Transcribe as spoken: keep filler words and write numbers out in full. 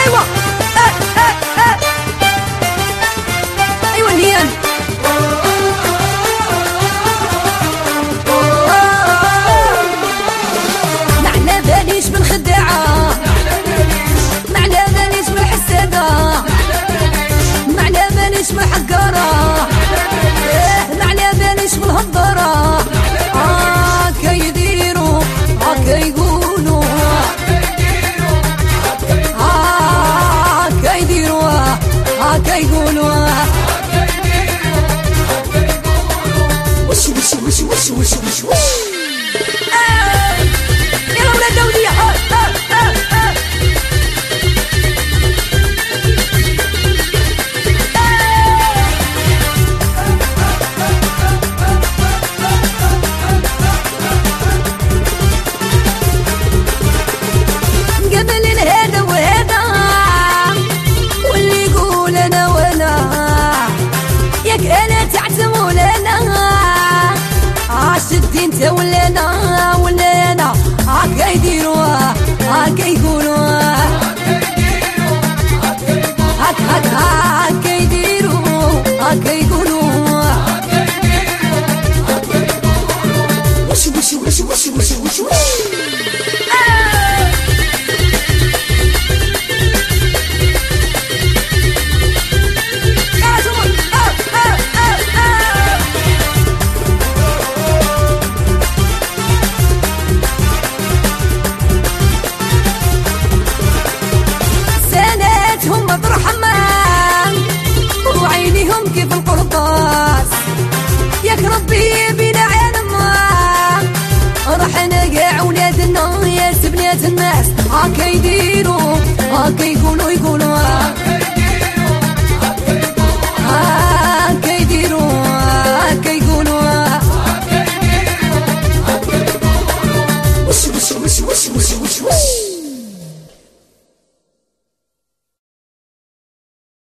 ايوه اه اه اه ايوه نيان معنا باليش بالخداعة، معنا باليش بالحسادة، معنا باليش بالحقارة، معنا باليش بالهضارة. هاكا يديروا هاكا يقولوا، هاكا يديروا هاكا يقولوا. وش وش وش وش وش وش وش يلا ولاد دولية. قبل الهذا وهذا واللي يقول انا وانا ياك انا تعتموا لنا عاشت انت ولا انا ولا انا. هاكا يديروا هاكا يقولوا، هاك هاك هاكا يديروا هاكا يقولوا. وش وش وش وش وش وش وش هم برحمن وعينيهم كيف القرطاس. ياك ربي بينا عالم راح نقع ولادنا يا بنات الناس. هاكا يديروا هاكا يقولوا يقولوا، هاكا يديروا هاكا يقولوا. وش وش وش وش وش وش وش